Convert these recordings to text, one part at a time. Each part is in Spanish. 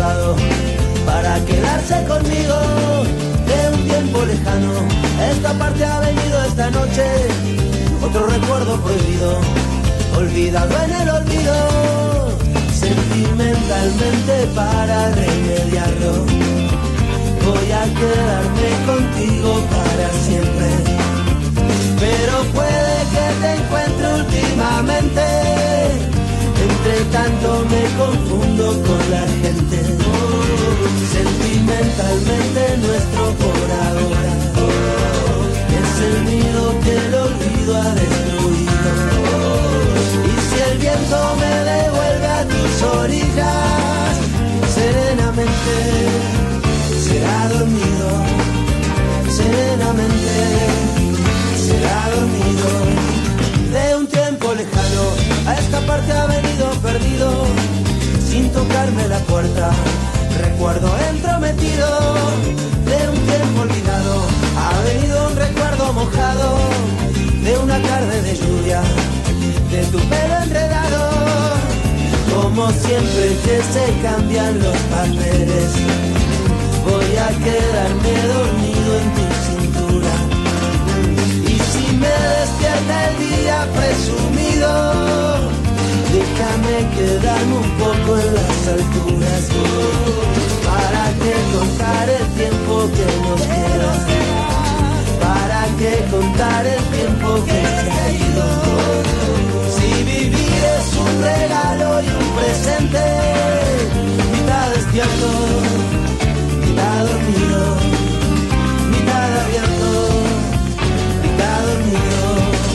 llegado para quedarse conmigo de un tiempo lejano. Esta parte ha venido esta noche, otro recuerdo prohibido, olvidado en el olvido. Sentimentalmente para remediarlo, voy a quedarme contigo para siempre. Pero puede que te encuentre últimamente, entre tanto me confundo con la gente. Sentimentalmente nuestro por ahora es el nido que el olvido ha destruido. Y si el viento me devuelve a tus orillas, serenamente será dormido, serenamente será dormido. De un tiempo lejano a esta parte ha venido perdido, sin tocarme la puerta, recuerdo entrometido. De un tiempo olvidado ha venido un recuerdo mojado, de una tarde de lluvia, de tu pelo enredado. Como siempre que se cambian los papeles, voy a quedarme dormido en tu cintura. Y si me despierta el día presumido, déjame quedarme un poco en las alturas, para que contar el tiempo que nos queda, para que contar el tiempo que se ha ido. Si vivir es un regalo y un presente, mitad despierto, mitad dormido, mitad abierto, mitad dormido.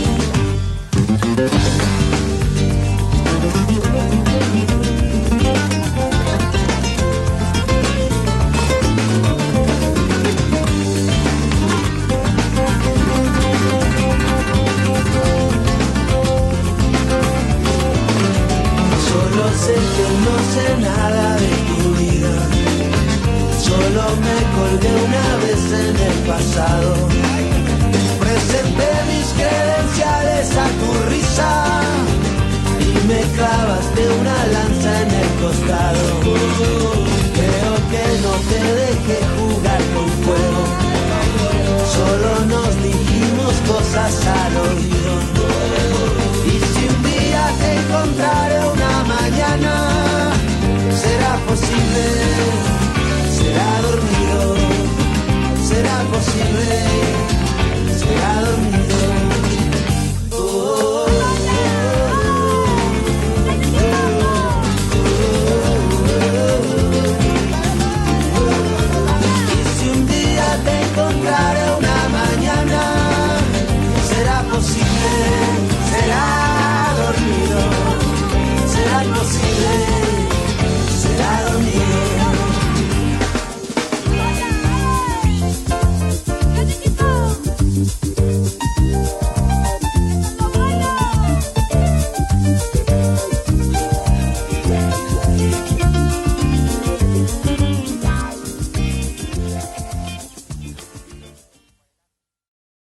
Solo sé que no sé nada de tu vida, solo me colgué una vez en el pasado. Presenté mis credenciales a tu risa y me clavas